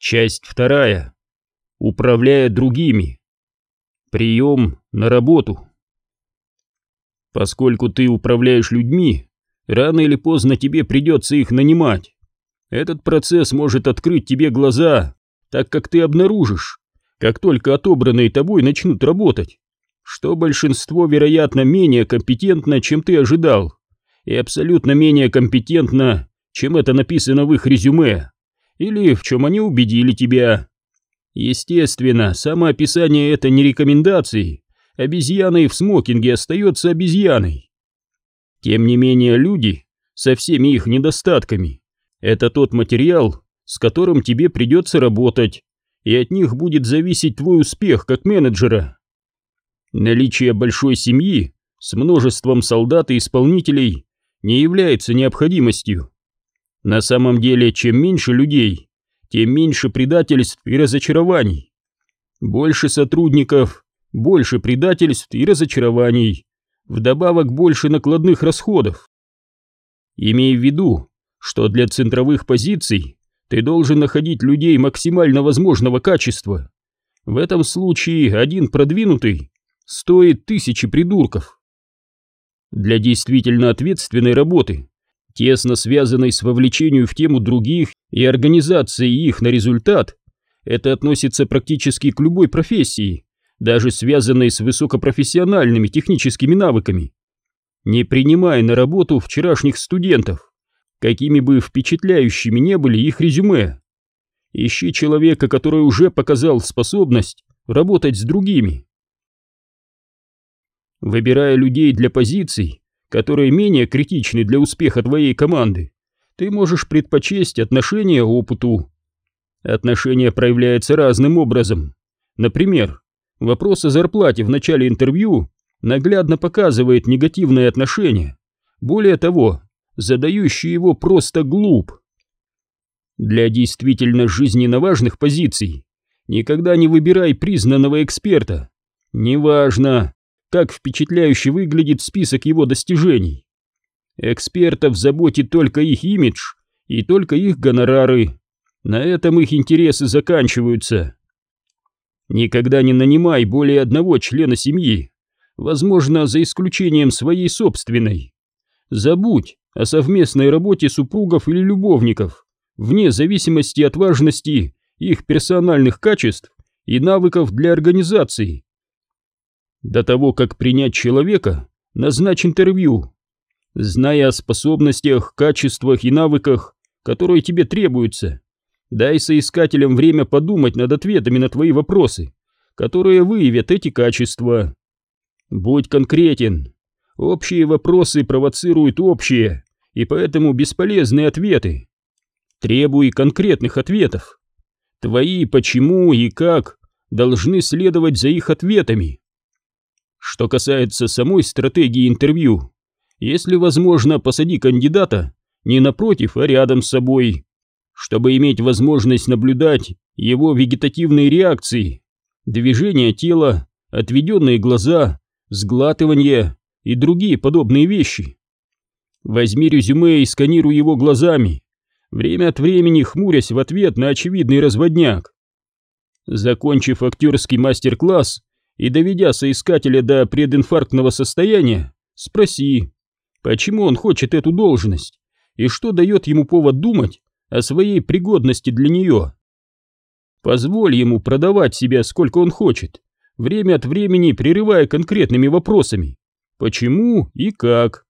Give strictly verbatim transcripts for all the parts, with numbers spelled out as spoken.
Часть вторая. Управляя другими. Прием на работу. Поскольку ты управляешь людьми, рано или поздно тебе придется их нанимать. Этот процесс может открыть тебе глаза, так как ты обнаружишь, как только отобранные тобой начнут работать, что большинство, вероятно, менее компетентно, чем ты ожидал, и абсолютно менее компетентно, чем это написано в их резюме, или в чем они убедили тебя. Естественно, самоописание — это не рекомендации. Обезьяной в смокинге остается обезьяной. Тем не менее, люди со всеми их недостатками — это тот материал, с которым тебе придется работать, и от них будет зависеть твой успех как менеджера. Наличие большой семьи с множеством солдат и исполнителей не является необходимостью. На самом деле, чем меньше людей, тем меньше предательств и разочарований. Больше сотрудников, больше предательств и разочарований, вдобавок больше накладных расходов. Имей в виду, что для центровых позиций ты должен находить людей максимально возможного качества. В этом случае один продвинутый стоит тысячи придурков. Для действительно ответственной работы, тесно связанной с вовлечением в тему других и организацией их на результат, это относится практически к любой профессии, даже связанной с высокопрофессиональными техническими навыками. Не принимай на работу вчерашних студентов, какими бы впечатляющими не были их резюме. Ищи человека, который уже показал способность работать с другими. Выбирая людей для позиций, которые менее критичны для успеха твоей команды, ты можешь предпочесть отношение опыту. Отношение проявляется разным образом. Например, вопрос о зарплате в начале интервью наглядно показывает негативное отношение. Более того, задающий его просто глуп. Для действительно жизненно важных позиций никогда не выбирай признанного эксперта. Неважно, как впечатляюще выглядит список его достижений. Экспертов заботит только их имидж и только их гонорары. На этом их интересы заканчиваются. Никогда не нанимай более одного члена семьи, возможно, за исключением своей собственной. Забудь о совместной работе супругов или любовников, вне зависимости от важности их персональных качеств и навыков для организации. До того, как принять человека, назначь интервью. Зная о способностях, качествах и навыках, которые тебе требуются, дай соискателям время подумать над ответами на твои вопросы, которые выявят эти качества. Будь конкретен. Общие вопросы провоцируют общие, и поэтому бесполезные ответы. Требуй конкретных ответов. Твои почему и как должны следовать за их ответами. Что касается самой стратегии интервью, если возможно, посади кандидата не напротив, а рядом с собой, чтобы иметь возможность наблюдать его вегетативные реакции, движения тела, отведенные глаза, сглатывание и другие подобные вещи. Возьми резюме и сканируй его глазами, время от времени хмурясь в ответ на очевидный разводняк. Закончив актерский мастер-класс и доведя соискателя до прединфарктного состояния, спроси, почему он хочет эту должность и что дает ему повод думать о своей пригодности для нее. Позволь ему продавать себя сколько он хочет, время от времени прерывая конкретными вопросами «почему» и «как».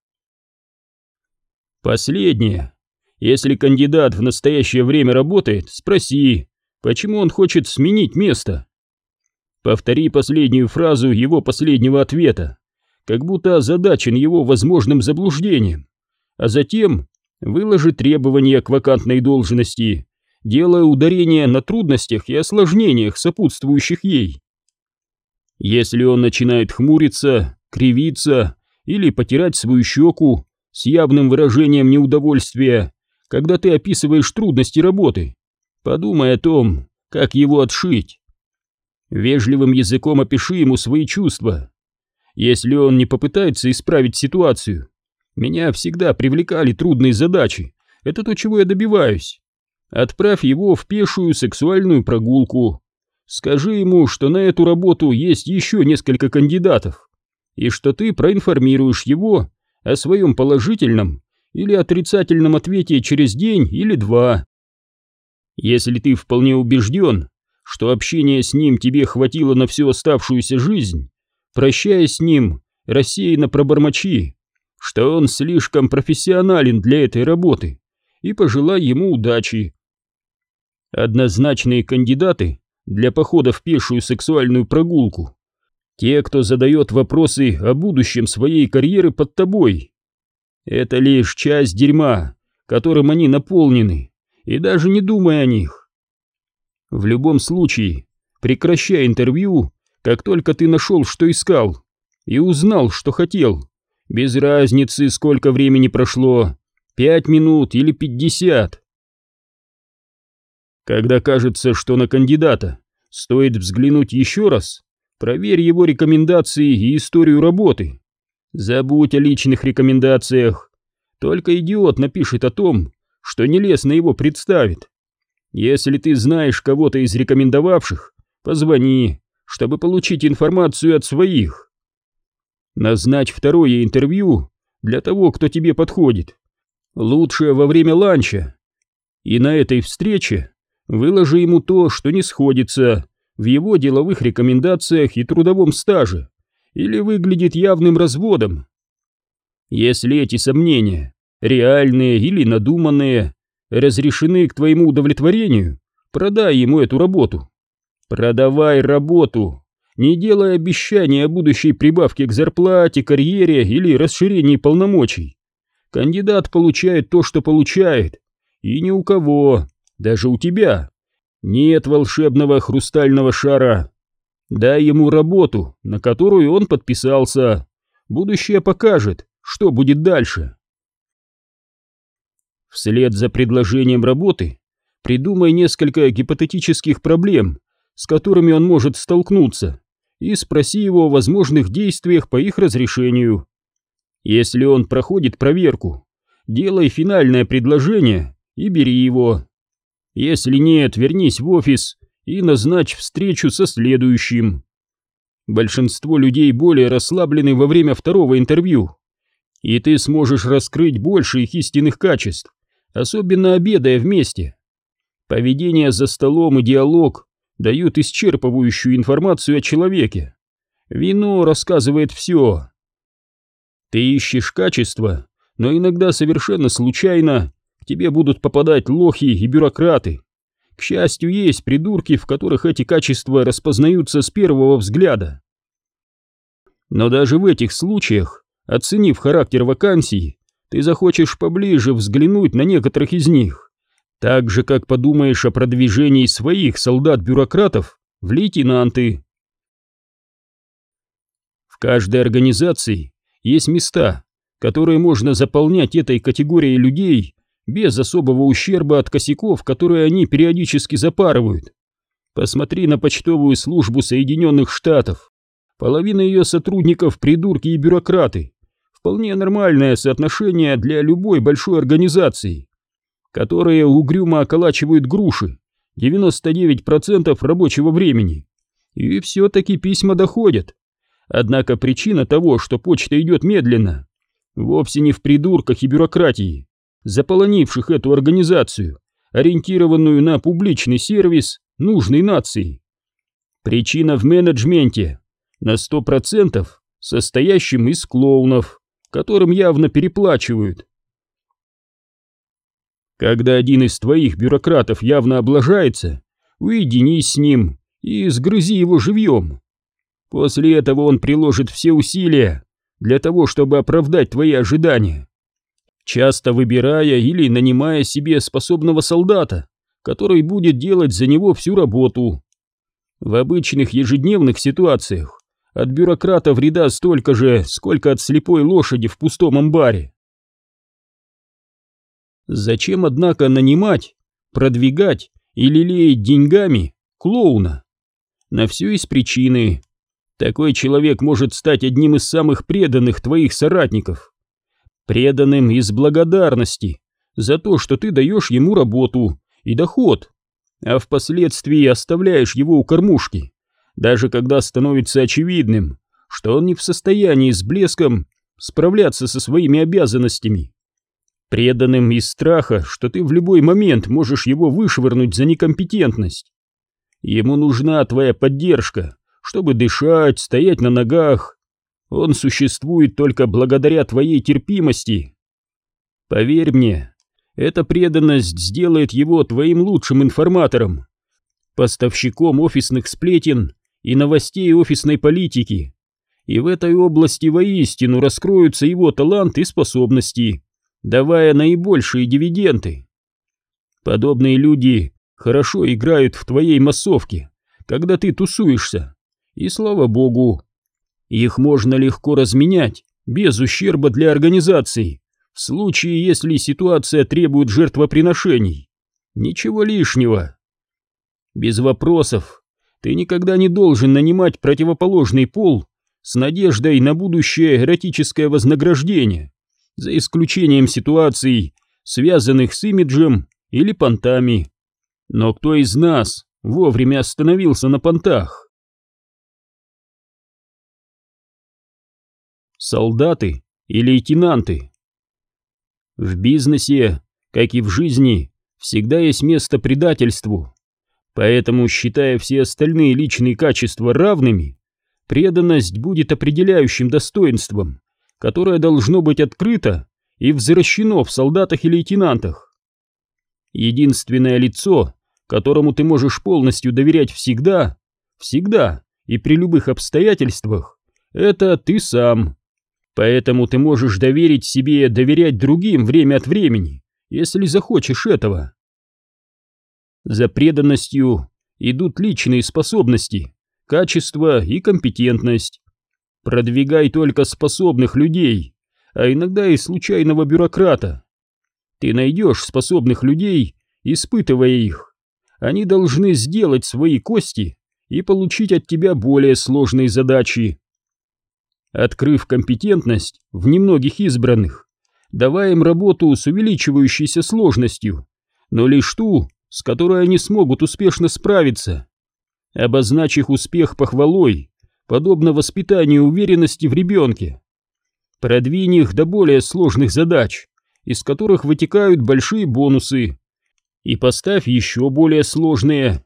Последнее. Если кандидат в настоящее время работает, спроси, почему он хочет сменить место. Повтори последнюю фразу его последнего ответа, как будто озадачен его возможным заблуждением, а затем выложи требования к вакантной должности, делая ударение на трудностях и осложнениях, сопутствующих ей. Если он начинает хмуриться, кривиться или потирать свою щеку с явным выражением неудовольствия, когда ты описываешь трудности работы, подумай о том, как его отшить. Вежливым языком опиши ему свои чувства. Если он не попытается исправить ситуацию, меня всегда привлекали трудные задачи, это то, чего я добиваюсь. Отправь его в пешую сексуальную прогулку. Скажи ему, что на эту работу есть еще несколько кандидатов, и что ты проинформируешь его о своем положительном или отрицательном ответе через день или два. Если ты вполне убежден, что общение с ним тебе хватило на всю оставшуюся жизнь, прощаясь с ним, рассеянно пробормочи, что он слишком профессионален для этой работы, и пожелай ему удачи. Однозначные кандидаты для похода в пешую сексуальную прогулку — те, кто задает вопросы о будущем своей карьеры под тобой. Это лишь часть дерьма, которым они наполнены, и даже не думай о них. В любом случае, прекращай интервью, как только ты нашел, что искал, и узнал, что хотел, без разницы, сколько времени прошло, пять минут или пятьдесят. Когда кажется, что на кандидата стоит взглянуть еще раз, проверь его рекомендации и историю работы. Забудь о личных рекомендациях. Только идиот напишет о том, что нелестно его представит. Если ты знаешь кого-то из рекомендовавших, позвони, чтобы получить информацию от своих. Назначь второе интервью для того, кто тебе подходит. Лучше во время ланча. И на этой встрече выложи ему то, что не сходится в его деловых рекомендациях и трудовом стаже, или выглядит явным разводом. Если эти сомнения, реальные или надуманные, разрешены к твоему удовлетворению, продай ему эту работу. Продавай работу, не делай обещаний о будущей прибавке к зарплате, карьере или расширении полномочий. Кандидат получает то, что получает, и ни у кого, даже у тебя, нет волшебного хрустального шара. Дай ему работу, на которую он подписался. Будущее покажет, что будет дальше. Вслед за предложением работы придумай несколько гипотетических проблем, с которыми он может столкнуться, и спроси его о возможных действиях по их разрешению. Если он проходит проверку, делай финальное предложение и бери его. Если нет, вернись в офис и назначь встречу со следующим. Большинство людей более расслаблены во время второго интервью, и ты сможешь раскрыть больше их истинных качеств, особенно обедая вместе. Поведение за столом и диалог дают исчерпывающую информацию о человеке. Вино рассказывает все. Ты ищешь качества, но иногда совершенно случайно к тебе будут попадать лохи и бюрократы. К счастью, есть придурки, в которых эти качества распознаются с первого взгляда. Но даже в этих случаях, оценив характер вакансий, ты захочешь поближе взглянуть на некоторых из них, так же, как подумаешь о продвижении своих солдат-бюрократов в лейтенанты. В каждой организации есть места, которые можно заполнять этой категорией людей без особого ущерба от косяков, которые они периодически запарывают. Посмотри на почтовую службу Соединенных Штатов. Половина ее сотрудников — придурки и бюрократы. Вполне нормальное соотношение для любой большой организации, которые угрюмо околачивают груши девяносто девять процентов рабочего времени. И все-таки письма доходят. Однако причина того, что почта идет медленно, вовсе не в придурках и бюрократии, заполонивших эту организацию, ориентированную на публичный сервис нужной нации. Причина в менеджменте, на сто процентов состоящем из клоунов, которым явно переплачивают. Когда один из твоих бюрократов явно облажается, уединись с ним и сгрызи его живьем. После этого он приложит все усилия для того, чтобы оправдать твои ожидания, часто выбирая или нанимая себе способного солдата, который будет делать за него всю работу. В обычных ежедневных ситуациях от бюрократа вреда столько же, сколько от слепой лошади в пустом амбаре. Зачем, однако, нанимать, продвигать или лелеять деньгами клоуна? На все есть причины. Такой человек может стать одним из самых преданных твоих соратников. Преданным из благодарности за то, что ты даешь ему работу и доход, а впоследствии оставляешь его у кормушки, даже когда становится очевидным, что он не в состоянии с блеском справляться со своими обязанностями. Преданным из страха, что ты в любой момент можешь его вышвырнуть за некомпетентность. Ему нужна твоя поддержка, чтобы дышать, стоять на ногах. Он существует только благодаря твоей терпимости. Поверь мне, эта преданность сделает его твоим лучшим информатором, поставщиком офисных сплетен и новостей офисной политики. И в этой области воистину раскроются его талант и способности, давая наибольшие дивиденды. Подобные люди хорошо играют в твоей массовке, когда ты тусуешься, и слава богу, их можно легко разменять без ущерба для организации, в случае, если ситуация требует жертвоприношений. Ничего лишнего. Без вопросов, ты никогда не должен нанимать противоположный пол с надеждой на будущее эротическое вознаграждение, за исключением ситуаций, связанных с имиджем или понтами. Но кто из нас вовремя остановился на понтах? Солдаты и лейтенанты. В бизнесе, как и в жизни, всегда есть место предательству. Поэтому, считая все остальные личные качества равными, преданность будет определяющим достоинством, которое должно быть открыто и взращено в солдатах и лейтенантах. Единственное лицо, которому ты можешь полностью доверять всегда, всегда и при любых обстоятельствах, это ты сам. Поэтому ты можешь доверить себе доверять другим время от времени, если захочешь этого. За преданностью идут личные способности, качество и компетентность. Продвигай только способных людей, а иногда и случайного бюрократа. Ты найдешь способных людей, испытывая их. Они должны сделать свои кости и получить от тебя более сложные задачи. Открыв компетентность в немногих избранных, давай им работу с увеличивающейся сложностью, но лишь ту, с которой они смогут успешно справиться. Обозначь их успех похвалой, подобно воспитанию уверенности в ребенке. Продвинь их до более сложных задач, из которых вытекают большие бонусы, и поставь еще более сложные.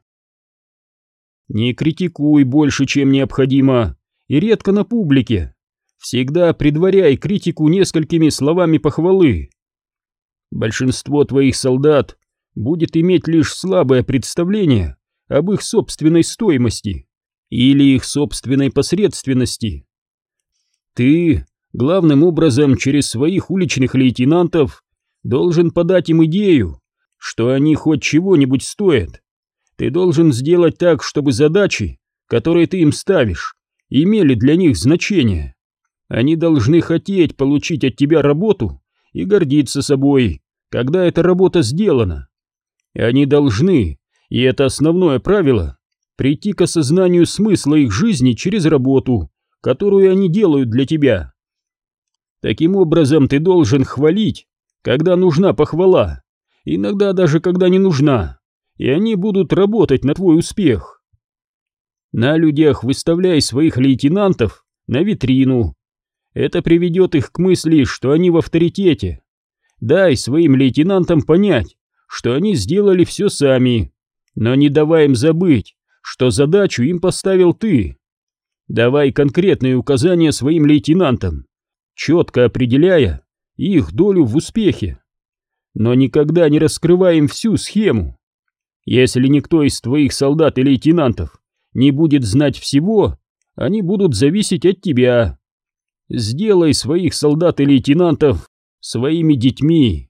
Не критикуй больше, чем необходимо, и редко на публике. Всегда предваряй критику несколькими словами похвалы. Большинство твоих солдат будет иметь лишь слабое представление об их собственной стоимости или их собственной посредственности. Ты, главным образом через своих уличных лейтенантов, должен подать им идею, что они хоть чего-нибудь стоят. Ты должен сделать так, чтобы задачи, которые ты им ставишь, имели для них значение. Они должны хотеть получить от тебя работу и гордиться собой, когда эта работа сделана. И они должны, и это основное правило, прийти к осознанию смысла их жизни через работу, которую они делают для тебя. Таким образом, ты должен хвалить, когда нужна похвала, иногда даже когда не нужна, и они будут работать на твой успех. На людях выставляй своих лейтенантов на витрину. Это приведет их к мысли, что они в авторитете. Дай своим лейтенантам понять, что они сделали все сами, но не давай им забыть, что задачу им поставил ты. Давай конкретные указания своим лейтенантам, четко определяя их долю в успехе. Но никогда не раскрывай им всю схему. Если никто из твоих солдат и лейтенантов не будет знать всего, они будут зависеть от тебя. Сделай своих солдат и лейтенантов своими детьми.